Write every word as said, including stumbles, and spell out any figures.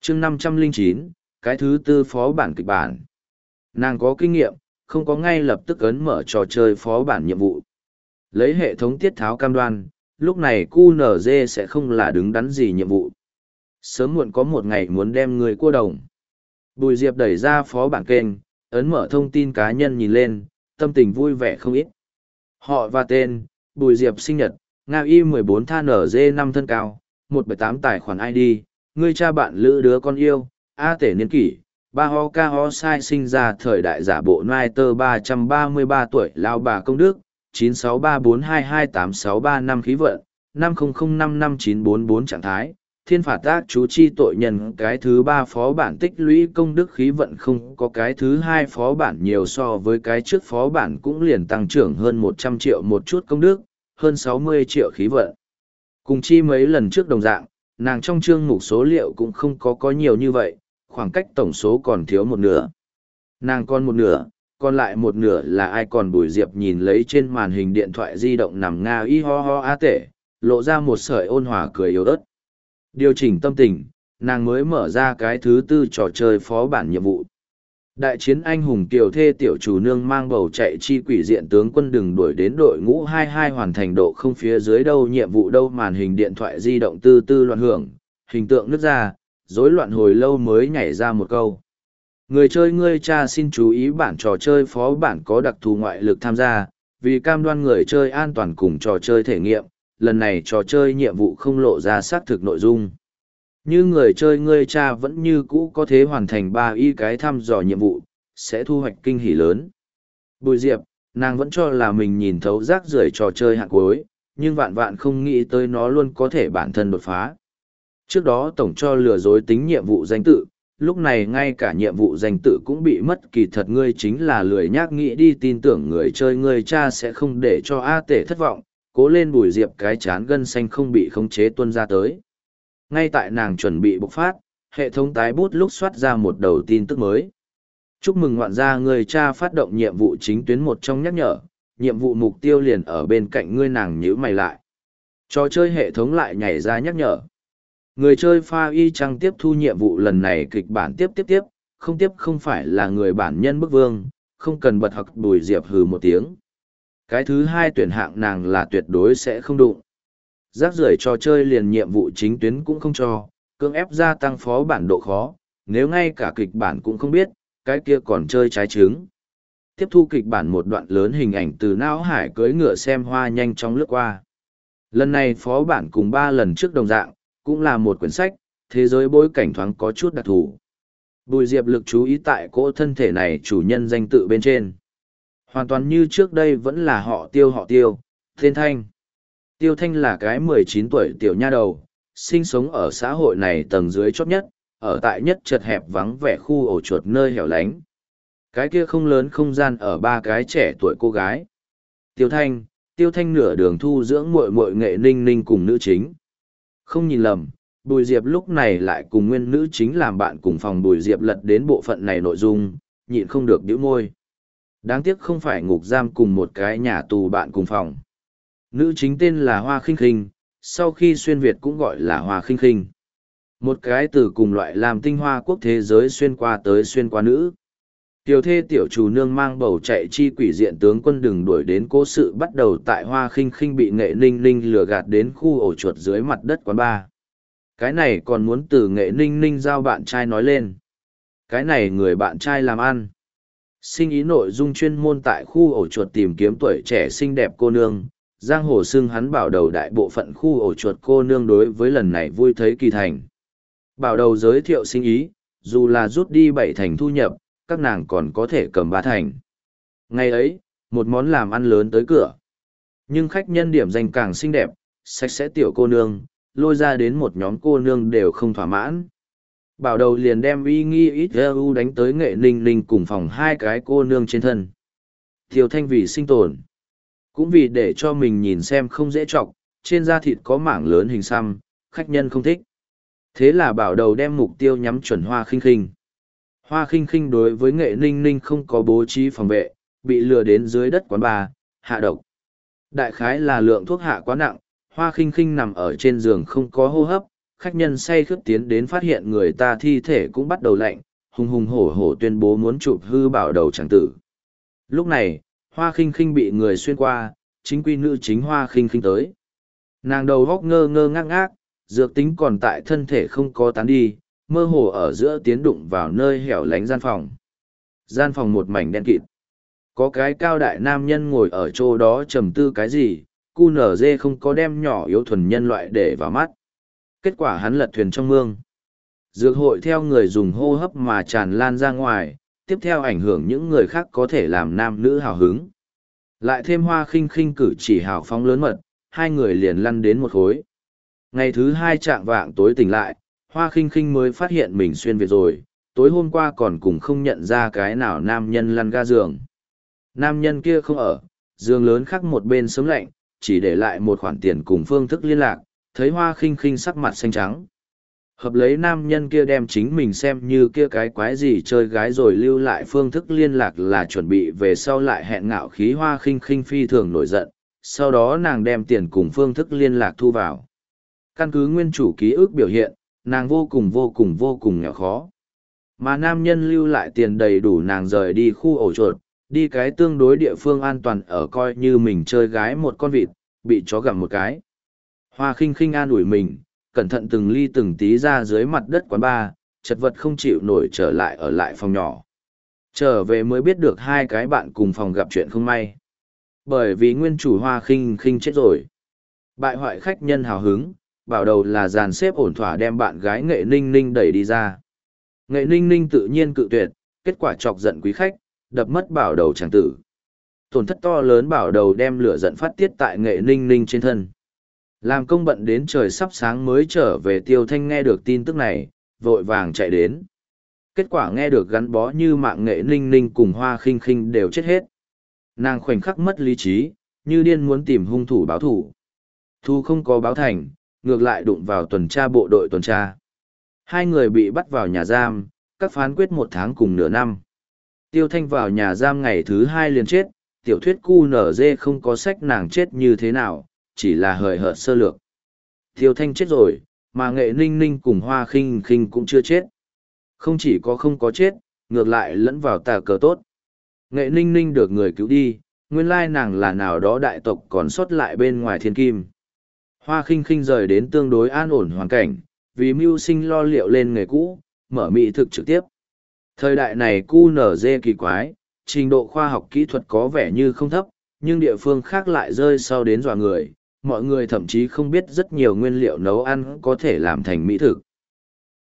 chương năm trăm lẻ chín, cái thứ tư phó bản kịch bản. Nàng có kinh nghiệm, không có ngay lập tức ấn mở trò chơi phó bản nhiệm vụ. Lấy hệ thống tiết tháo cam đoan, lúc này quy en giê sẽ không là đứng đắn gì nhiệm vụ. Sớm muộn có một ngày muốn đem người cua đồng. Bùi Diệp đẩy ra phó bản kênh, ấn mở thông tin cá nhân nhìn lên, tâm tình vui vẻ không ít. Họ và tên, Bùi Diệp sinh nhật, Nga Y mười bốn than en giê năm thân cao, một bảy tám tài khoản i đê, người cha bạn lữ đứa con yêu, A tể niên kỷ, ba ho ca ho sai sinh ra thời đại giả bộ nai tơ ba trăm ba mươi ba tuổi lao bà công đức, chín sáu ba bốn hai hai tám sáu ba năm khí vận, năm không không năm năm chín bốn bốn trạng thái, thiên phạt tác chú chi tội nhân. Cái thứ ba phó bản tích lũy công đức khí vận không có cái thứ hai phó bản nhiều, so với cái trước phó bản cũng liền tăng trưởng hơn một trăm triệu một chút công đức, hơn sáu mươi triệu khí vận. Cùng chi mấy lần trước đồng dạng, nàng trong chương mục số liệu cũng không có có nhiều như vậy, khoảng cách tổng số còn thiếu một nửa. Nàng còn một nửa, còn lại một nửa là ai còn? Bùi Diệp nhìn lấy trên màn hình điện thoại di động nằm Nga y ho ho a tể, lộ ra một sợi ôn hòa cười yếu ớt. Điều chỉnh tâm tình, nàng mới mở ra cái thứ tư trò chơi phó bản nhiệm vụ. Đại chiến anh hùng kiều thê tiểu chủ nương mang bầu chạy chi quỷ diện tướng quân đừng đuổi đến đội ngũ hai hai hoàn thành độ không phía dưới đâu nhiệm vụ đâu. Màn hình điện thoại di động tư tư loạn hưởng, hình tượng nứt ra, rối loạn hồi lâu mới nhảy ra một câu. Người chơi ngươi cha xin chú ý, bản trò chơi phó bản có đặc thù ngoại lực tham gia, vì cam đoan người chơi an toàn cùng trò chơi thể nghiệm, lần này trò chơi nhiệm vụ không lộ ra xác thực nội dung. Như người chơi ngươi cha vẫn như cũ có thể hoàn thành ba y cái thăm dò nhiệm vụ, sẽ thu hoạch kinh hỉ lớn. Bùi Diệp, nàng vẫn cho là mình nhìn thấu rác rưởi trò chơi hạng cuối, nhưng vạn vạn không nghĩ tới nó luôn có thể bản thân đột phá. Trước đó tổng cho lừa dối tính nhiệm vụ danh tự, lúc này ngay cả nhiệm vụ danh tự cũng bị mất. Kỳ thật ngươi chính là lười nhác nghĩ đi tin tưởng người chơi ngươi cha sẽ không để cho A tể thất vọng. Cố lên. Bùi Diệp cái chán gân xanh không bị khống chế tuôn ra tới. Ngay tại nàng chuẩn bị bộc phát, hệ thống tái bút lúc soát ra một đầu tin tức mới. Chúc mừng ngoạn gia, người cha phát động nhiệm vụ chính tuyến. Một trong nhắc nhở, nhiệm vụ mục tiêu liền ở bên cạnh ngươi. Nàng nhíu mày lại. Trò chơi hệ thống lại nhảy ra nhắc nhở. Người chơi pha y chăng tiếp thu nhiệm vụ lần này kịch bản tiếp tiếp tiếp, không tiếp không phải là người bản nhân bức vương, không cần bật học. Bùi Diệp hừ một tiếng. Cái thứ hai tuyển hạng nàng là tuyệt đối sẽ không đụng. Rác rưởi trò chơi liền nhiệm vụ chính tuyến cũng không cho, cưỡng ép gia tăng phó bản độ khó, nếu ngay cả kịch bản cũng không biết, cái kia còn chơi trái trứng. Tiếp thu kịch bản, một đoạn lớn hình ảnh từ não hải cưỡi ngựa xem hoa nhanh chóng lướt qua. Lần này phó bản cùng ba lần trước đồng dạng, cũng là một quyển sách, thế giới bối cảnh thoáng có chút đặc thù. Bùi Diệp lực chú ý tại cỗ thân thể này chủ nhân danh tự bên trên. Hoàn toàn như trước đây vẫn là họ Tiêu họ Tiêu, tên Thanh. Tiêu Thanh là cái mười chín tuổi tiểu nha đầu, sinh sống ở xã hội này tầng dưới chót nhất, ở tại nhất chật hẹp vắng vẻ khu ổ chuột nơi hẻo lánh. Cái kia không lớn không gian ở ba cái trẻ tuổi cô gái. Tiêu Thanh, Tiêu Thanh nửa đường thu dưỡng muội muội Nghệ Ninh Ninh cùng nữ chính. Không nhìn lầm, Bùi Diệp lúc này lại cùng nguyên nữ chính làm bạn cùng phòng. Bùi Diệp lật đến bộ phận này nội dung, nhịn không được bĩu môi. Đáng tiếc không phải ngục giam cùng một cái nhà tù bạn cùng phòng. Nữ chính tên là Hoa Khinh Khinh, sau khi xuyên Việt cũng gọi là Hoa Khinh Khinh. Một cái từ cùng loại làm tinh hoa quốc thế giới xuyên qua tới xuyên qua nữ. Tiểu thê tiểu chủ nương mang bầu chạy chi quỷ diện tướng quân đừng đuổi đến. Cố sự bắt đầu tại Hoa Khinh Khinh bị Nghệ Ninh Ninh lừa gạt đến khu ổ chuột dưới mặt đất quán bar. Cái này còn muốn từ Nghệ Ninh Ninh giao bạn trai nói lên. Cái này người bạn trai làm ăn. Sinh ý nội dung chuyên môn tại khu ổ chuột tìm kiếm tuổi trẻ xinh đẹp cô nương. Giang hồ xưng hắn bảo đầu đại bộ phận khu ổ chuột cô nương đối với lần này vui thấy kỳ thành. Bảo đầu giới thiệu sinh ý, dù là rút đi bảy thành thu nhập, các nàng còn có thể cầm ba thành. Ngày ấy, một món làm ăn lớn tới cửa. Nhưng khách nhân điểm danh càng xinh đẹp, sạch sẽ tiểu cô nương, lôi ra đến một nhóm cô nương đều không thỏa mãn. Bảo đầu liền đem uy nghi ít u đánh tới Nghệ Ninh Ninh cùng phòng hai cái cô nương trên thân. Tiêu Thanh vì sinh tồn, cũng vì để cho mình nhìn xem không dễ chọc, trên da thịt có mảng lớn hình xăm, khách nhân không thích. Thế là bảo đầu đem mục tiêu nhắm chuẩn Hoa Khinh Khinh. Hoa Khinh Khinh đối với Nghệ Ninh Ninh không có bố trí phòng vệ, bị lừa đến dưới đất quán bar, hạ độc. Đại khái là lượng thuốc hạ quá nặng, Hoa Khinh Khinh nằm ở trên giường không có hô hấp, khách nhân say khướt tiến đến phát hiện người ta thi thể cũng bắt đầu lạnh, hùng hùng hổ hổ tuyên bố muốn chụp hư bảo đầu tràng tử. Lúc này, Hoa Khinh Khinh bị người xuyên qua, chính quy nữ chính Hoa Khinh Khinh tới. Nàng đầu góc ngơ ngơ ngác ngác, dược tính còn tại thân thể không có tán đi, mơ hồ ở giữa tiến đụng vào nơi hẻo lánh gian phòng. Gian phòng một mảnh đen kịt. Có cái cao đại nam nhân ngồi ở chỗ đó trầm tư cái gì, cu nở dê không có đem nhỏ yếu thuần nhân loại để vào mắt. Kết quả hắn lật thuyền trong mương. Dược hội theo người dùng hô hấp mà tràn lan ra ngoài, tiếp theo ảnh hưởng những người khác có thể làm nam nữ hào hứng. Lại thêm Hoa Khinh Khinh cử chỉ hào phóng lớn mật, hai người liền lăn đến một khối. Ngày thứ hai chạng vạng tối tỉnh lại, Hoa Khinh Khinh mới phát hiện mình xuyên Việt rồi, tối hôm qua còn cùng không nhận ra cái nào nam nhân lăn ga giường. Nam nhân kia không ở, giường lớn khác một bên sớm lạnh, chỉ để lại một khoản tiền cùng phương thức liên lạc, thấy Hoa Khinh Khinh sắc mặt xanh trắng. Hợp lấy nam nhân kia đem chính mình xem như kia cái quái gì chơi gái rồi lưu lại phương thức liên lạc là chuẩn bị về sau lại hẹn ngạo khí. Hoa Khinh Khinh phi thường nổi giận, sau đó nàng đem tiền cùng phương thức liên lạc thu vào. Căn cứ nguyên chủ ký ức biểu hiện, nàng vô cùng vô cùng vô cùng nghèo khó. Mà nam nhân lưu lại tiền đầy đủ nàng rời đi khu ổ chuột, đi cái tương đối địa phương an toàn ở coi như mình chơi gái một con vịt, bị chó gặm một cái. Hoa Khinh Khinh an ủi mình, cẩn thận từng ly từng tí ra dưới mặt đất quán bar, chật vật không chịu nổi trở lại ở lại phòng nhỏ. Trở về mới biết được hai cái bạn cùng phòng gặp chuyện không may. Bởi vì nguyên chủ Hoa Khinh Khinh chết rồi. Bại hoại khách nhân hào hứng, bảo đầu là dàn xếp ổn thỏa đem bạn gái Nghệ Ninh Ninh đẩy đi ra. Nghệ Ninh Ninh tự nhiên cự tuyệt, kết quả chọc giận quý khách, đập mất bảo đầu chàng tử. Tổn thất to lớn bảo đầu đem lửa giận phát tiết tại Nghệ Ninh Ninh trên thân. Làm công bận đến trời sắp sáng mới trở về, Tiêu Thanh nghe được tin tức này, vội vàng chạy đến. Kết quả nghe được gắn bó như mạng Nghệ Ninh Ninh cùng Hoa Khinh Khinh đều chết hết. Nàng khoảnh khắc mất lý trí, như điên muốn tìm hung thủ báo thủ. Thu không có báo thành, ngược lại đụng vào tuần tra bộ đội tuần tra. Hai người bị bắt vào nhà giam, các phán quyết một tháng cùng nửa năm. Tiêu Thanh vào nhà giam ngày thứ hai liền chết, tiểu thuyết cu nở dê không có sách nàng chết như thế nào, chỉ là hời hợt sơ lược. Tiêu Thanh chết rồi, mà Nghệ Ninh Ninh cùng Hoa Khinh Khinh cũng chưa chết. Không chỉ có không có chết, ngược lại lẫn vào tà cờ tốt. Nghệ Ninh Ninh được người cứu đi, nguyên lai nàng là nào đó đại tộc còn sót lại bên ngoài thiên kim. Hoa Khinh Khinh rời đến tương đối an ổn hoàn cảnh, vì mưu sinh lo liệu lên nghề cũ, mở mỹ thực trực tiếp. Thời đại này cu nở dê kỳ quái, trình độ khoa học kỹ thuật có vẻ như không thấp, nhưng địa phương khác lại rơi sau đến dọa người. Mọi người thậm chí không biết rất nhiều nguyên liệu nấu ăn có thể làm thành mỹ thực.